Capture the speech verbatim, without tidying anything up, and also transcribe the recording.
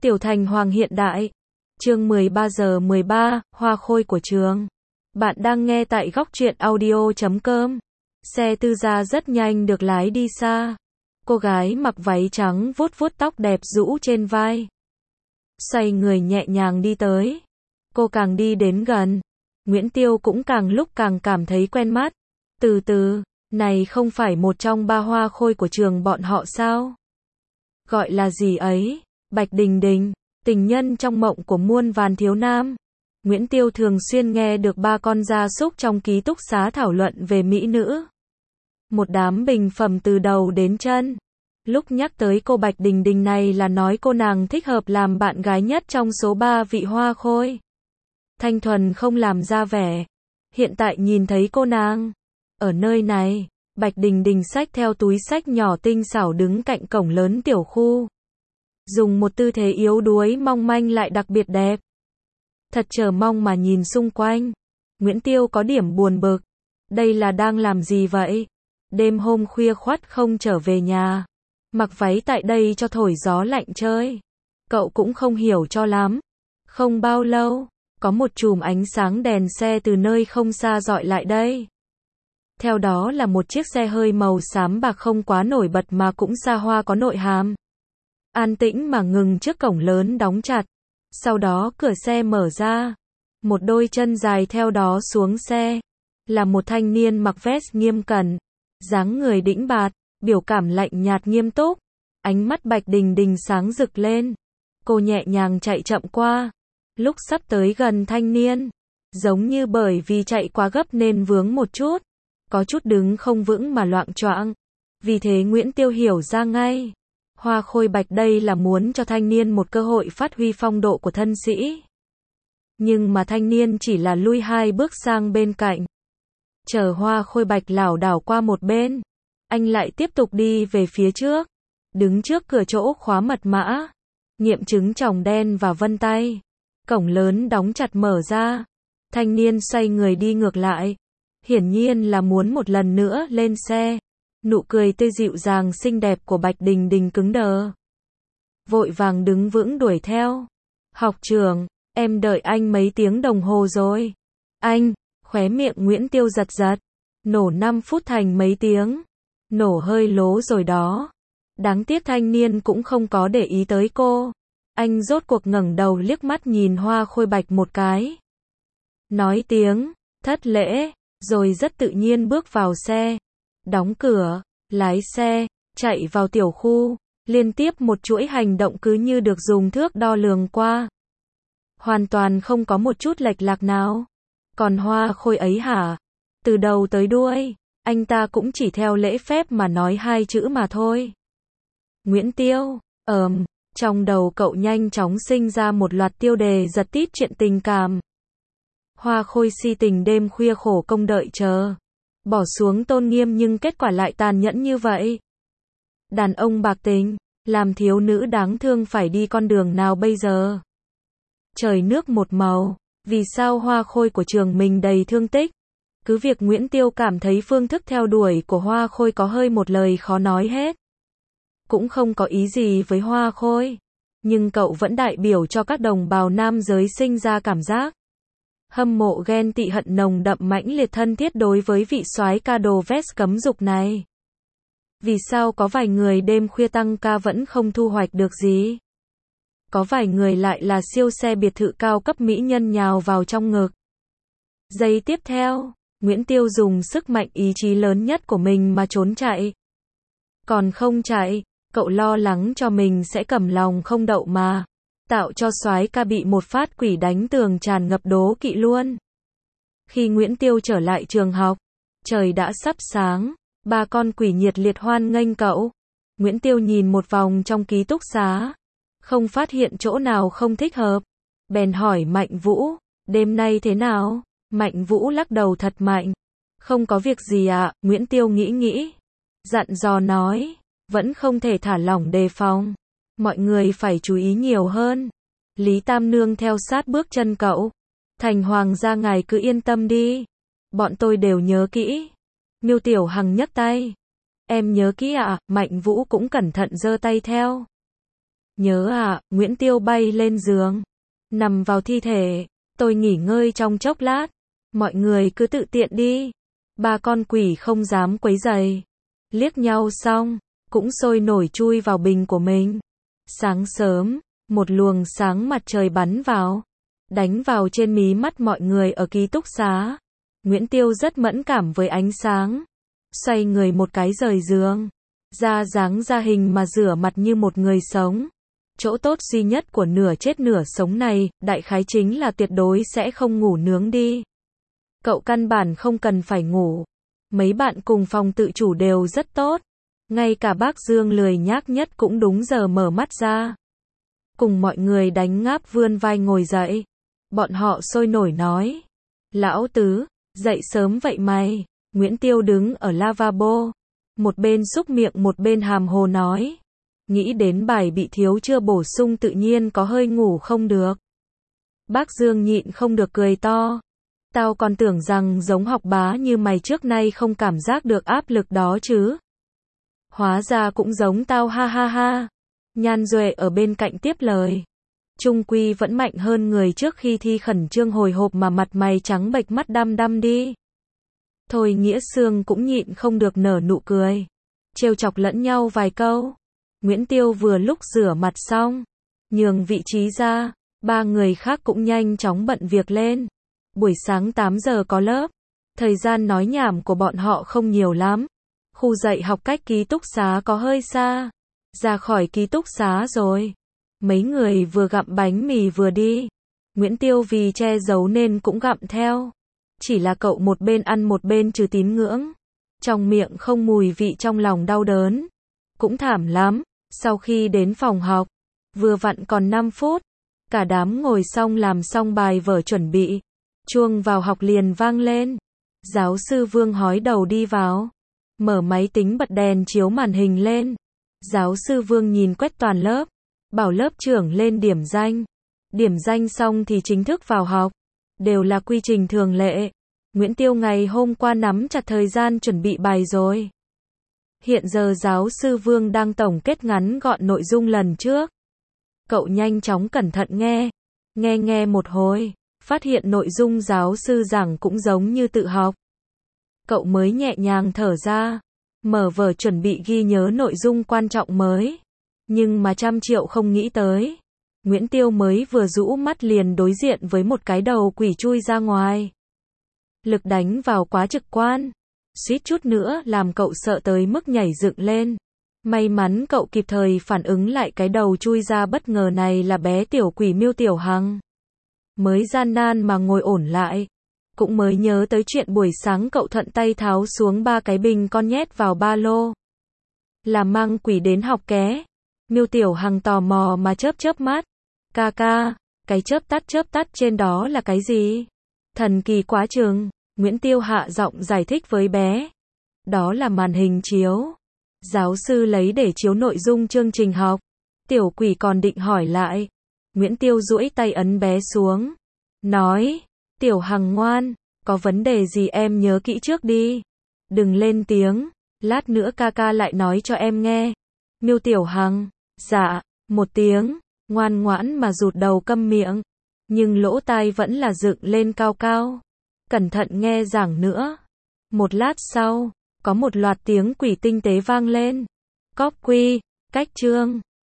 Tiểu Thành Hoàng hiện đại. Chương mười ba giờ mười ba, Hoa Khôi của trường. Bạn đang nghe tại góc truyện audio chấm com. Xe tư gia rất nhanh được lái đi xa. Cô gái mặc váy trắng vuốt vuốt tóc đẹp rũ trên vai. Xoay người nhẹ nhàng đi tới. Cô càng đi đến gần, Nguyễn Tiêu cũng càng lúc càng cảm thấy quen mắt. Từ từ, này không phải một trong ba hoa khôi của trường bọn họ sao? Gọi là gì ấy? Bạch Đình Đình, tình nhân trong mộng của muôn vàn thiếu nam. Nguyễn Tiêu thường xuyên nghe được ba con gia súc trong ký túc xá thảo luận về mỹ nữ. Một đám bình phẩm từ đầu đến chân. Lúc nhắc tới cô Bạch Đình Đình này là nói cô nàng thích hợp làm bạn gái nhất trong số ba vị hoa khôi. Thanh thuần không làm ra vẻ. Hiện tại nhìn thấy cô nàng ở nơi này, Bạch Đình Đình xách theo túi xách nhỏ tinh xảo đứng cạnh cổng lớn tiểu khu. Dùng một tư thế yếu đuối mong manh lại đặc biệt đẹp. Thật chờ mong mà nhìn xung quanh. Nguyễn Tiêu có điểm buồn bực. Đây là đang làm gì vậy? Đêm hôm khuya khoắt không trở về nhà. Mặc váy tại đây cho thổi gió lạnh chơi. Cậu cũng không hiểu cho lắm. Không bao lâu, có một chùm ánh sáng đèn xe từ nơi không xa dọi lại đây. Theo đó là một chiếc xe hơi màu xám bạc không quá nổi bật mà cũng xa hoa có nội hàm. An tĩnh mà ngừng trước cổng lớn đóng chặt. Sau đó cửa xe mở ra. Một đôi chân dài theo đó xuống xe. Là một thanh niên mặc vest nghiêm cẩn. Dáng người đĩnh bạt, biểu cảm lạnh nhạt nghiêm túc. Ánh mắt Bạch Đình Đình sáng rực lên. Cô nhẹ nhàng chạy chậm qua. Lúc sắp tới gần thanh niên, giống như bởi vì chạy quá gấp nên vướng một chút. Có chút đứng không vững mà loạng choạng. Vì thế Nguyễn Tiêu hiểu ra ngay. Hoa khôi Bạch đây là muốn cho thanh niên một cơ hội phát huy phong độ của thân sĩ. Nhưng mà thanh niên chỉ là lui hai bước sang bên cạnh. Chờ hoa khôi Bạch lảo đảo qua một bên. Anh lại tiếp tục đi về phía trước. Đứng trước cửa chỗ khóa mật mã. Nghiệm chứng tròng đen và vân tay. Cổng lớn đóng chặt mở ra. Thanh niên xoay người đi ngược lại. Hiển nhiên là muốn một lần nữa lên xe. Nụ cười tươi dịu dàng xinh đẹp của Bạch Đình Đình cứng đờ. Vội vàng đứng vững đuổi theo. Học trưởng, em đợi anh mấy tiếng đồng hồ rồi. Anh, khóe miệng Nguyễn Tiêu giật giật. Nổ năm phút thành mấy tiếng. Nổ hơi lố rồi đó. Đáng tiếc thanh niên cũng không có để ý tới cô. Anh rốt cuộc ngẩng đầu liếc mắt nhìn hoa khôi Bạch một cái. Nói tiếng, thất lễ, rồi rất tự nhiên bước vào xe. Đóng cửa, lái xe, chạy vào tiểu khu. Liên tiếp một chuỗi hành động cứ như được dùng thước đo lường qua. Hoàn toàn không có một chút lệch lạc nào. Còn hoa khôi ấy hả? Từ đầu tới đuôi, anh ta cũng chỉ theo lễ phép mà nói hai chữ mà thôi. Nguyễn Tiêu, ờm, trong đầu cậu nhanh chóng sinh ra một loạt tiêu đề giật tít chuyện tình cảm. Hoa khôi si tình đêm khuya khổ công đợi chờ. Bỏ xuống tôn nghiêm nhưng kết quả lại tàn nhẫn như vậy. Đàn ông bạc tình, làm thiếu nữ đáng thương phải đi con đường nào bây giờ? Trời nước một màu, vì sao hoa khôi của trường mình đầy thương tích? Cứ việc Nguyễn Tiêu cảm thấy phương thức theo đuổi của hoa khôi có hơi một lời khó nói hết. Cũng không có ý gì với hoa khôi. Nhưng cậu vẫn đại biểu cho các đồng bào nam giới sinh ra cảm giác hâm mộ ghen tị hận nồng đậm mãnh liệt thân thiết đối với vị soái ca đồ vest cấm dục này. Vì sao có vài người đêm khuya tăng ca vẫn không thu hoạch được gì? Có vài người lại là siêu xe biệt thự cao cấp mỹ nhân nhào vào trong ngực. Giây tiếp theo, Nguyễn Tiêu dùng sức mạnh ý chí lớn nhất của mình mà trốn chạy. Còn không chạy, cậu lo lắng cho mình sẽ cầm lòng không đậu mà. Tạo cho soái ca bị một phát quỷ đánh tường tràn ngập đố kỵ luôn. Khi Nguyễn Tiêu trở lại trường học, trời đã sắp sáng, ba con quỷ nhiệt liệt hoan nghênh cậu. Nguyễn Tiêu nhìn một vòng trong ký túc xá, không phát hiện chỗ nào không thích hợp. Bèn hỏi Mạnh Vũ, đêm nay thế nào? Mạnh Vũ lắc đầu thật mạnh. Không có việc gì ạ, Nguyễn Tiêu nghĩ nghĩ. Dặn dò nói, vẫn không thể thả lỏng đề phòng. Mọi người phải chú ý nhiều hơn. Lý Tam Nương theo sát bước chân cậu. Thành Hoàng gia ngài cứ yên tâm đi. Bọn tôi đều nhớ kỹ. Miêu Tiểu Hằng nhấc tay. Em nhớ kỹ ạ, Mạnh Vũ cũng cẩn thận giơ tay theo. Nhớ à, Nguyễn Tiêu bay lên giường, nằm vào thi thể, tôi nghỉ ngơi trong chốc lát, mọi người cứ tự tiện đi. Ba con quỷ không dám quấy rầy, liếc nhau xong, cũng sôi nổi chui vào bình của mình. Sáng sớm, một luồng sáng mặt trời bắn vào, đánh vào trên mí mắt mọi người ở ký túc xá. Nguyễn Tiêu rất mẫn cảm với ánh sáng, xoay người một cái rời giường, ra dáng ra hình mà rửa mặt như một người sống. Chỗ tốt duy nhất của nửa chết nửa sống này, đại khái chính là tuyệt đối sẽ không ngủ nướng đi. Cậu căn bản không cần phải ngủ. Mấy bạn cùng phòng tự chủ đều rất tốt. Ngay cả bác Dương lười nhác nhất cũng đúng giờ mở mắt ra. Cùng mọi người đánh ngáp vươn vai ngồi dậy. Bọn họ sôi nổi nói. Lão Tứ, dậy sớm vậy mày. Nguyễn Tiêu đứng ở lavabo, một bên xúc miệng một bên hàm hồ nói. Nghĩ đến bài bị thiếu chưa bổ sung tự nhiên có hơi ngủ không được. Bác Dương nhịn không được cười to. Tao còn tưởng rằng giống học bá như mày trước nay không cảm giác được áp lực đó chứ. Hóa ra cũng giống tao ha ha ha. Nhan Duệ ở bên cạnh tiếp lời. Trung quy vẫn mạnh hơn người trước khi thi khẩn trương hồi hộp mà mặt mày trắng bệch mắt đăm đăm đi. Thôi Nghĩa Sương cũng nhịn không được nở nụ cười. Trêu chọc lẫn nhau vài câu. Nguyễn Tiêu vừa lúc rửa mặt xong, nhường vị trí ra, ba người khác cũng nhanh chóng bận việc lên. Buổi sáng tám giờ có lớp, thời gian nói nhảm của bọn họ không nhiều lắm. Khu dạy học cách ký túc xá có hơi xa. Ra khỏi ký túc xá rồi, mấy người vừa gặm bánh mì vừa đi. Nguyễn Tiêu vì che giấu nên cũng gặm theo. Chỉ là cậu một bên ăn một bên trừ tín ngưỡng. Trong miệng không mùi vị trong lòng đau đớn. Cũng thảm lắm. Sau khi đến phòng học, vừa vặn còn năm phút, cả đám ngồi xong làm xong bài vở chuẩn bị. Chuông vào học liền vang lên. Giáo sư Vương hói đầu đi vào, mở máy tính bật đèn chiếu màn hình lên. Giáo sư Vương nhìn quét toàn lớp, bảo lớp trưởng lên điểm danh. Điểm danh xong thì chính thức vào học. Đều là quy trình thường lệ. Nguyễn Tiêu ngày hôm qua nắm chặt thời gian chuẩn bị bài rồi. Hiện giờ giáo sư Vương đang tổng kết ngắn gọn nội dung lần trước. Cậu nhanh chóng cẩn thận nghe. Nghe nghe một hồi, phát hiện nội dung giáo sư giảng cũng giống như tự học. Cậu mới nhẹ nhàng thở ra, mở vở chuẩn bị ghi nhớ nội dung quan trọng mới. Nhưng mà trăm triệu không nghĩ tới. Nguyễn Tiêu mới vừa rũ mắt liền đối diện với một cái đầu quỷ chui ra ngoài. Lực đánh vào quá trực quan. Suýt chút nữa làm cậu sợ tới mức nhảy dựng lên. May mắn cậu kịp thời phản ứng lại cái đầu chui ra bất ngờ này là bé tiểu quỷ Miêu Tiểu Hằng. Mới gian nan mà ngồi ổn lại. Cũng mới nhớ tới chuyện buổi sáng cậu thuận tay tháo xuống ba cái bình con nhét vào ba lô. Là mang quỷ đến học ké. Miêu Tiểu Hằng tò mò mà chớp chớp mắt. Ca ca, cái chớp tắt chớp tắt trên đó là cái gì? Thần kỳ quá chừng. Nguyễn Tiêu hạ giọng giải thích với bé. Đó là màn hình chiếu. Giáo sư lấy để chiếu nội dung chương trình học. Tiểu quỷ còn định hỏi lại. Nguyễn Tiêu duỗi tay ấn bé xuống. Nói, Tiểu Hằng ngoan, có vấn đề gì em nhớ kỹ trước đi. Đừng lên tiếng, lát nữa ca ca lại nói cho em nghe. Miêu Tiểu Hằng, dạ, một tiếng, ngoan ngoãn mà rụt đầu câm miệng. Nhưng lỗ tai vẫn là dựng lên cao cao. Cẩn thận nghe giảng nữa. Một lát sau, có một loạt tiếng quỷ tinh tế vang lên. Copy, cách chương.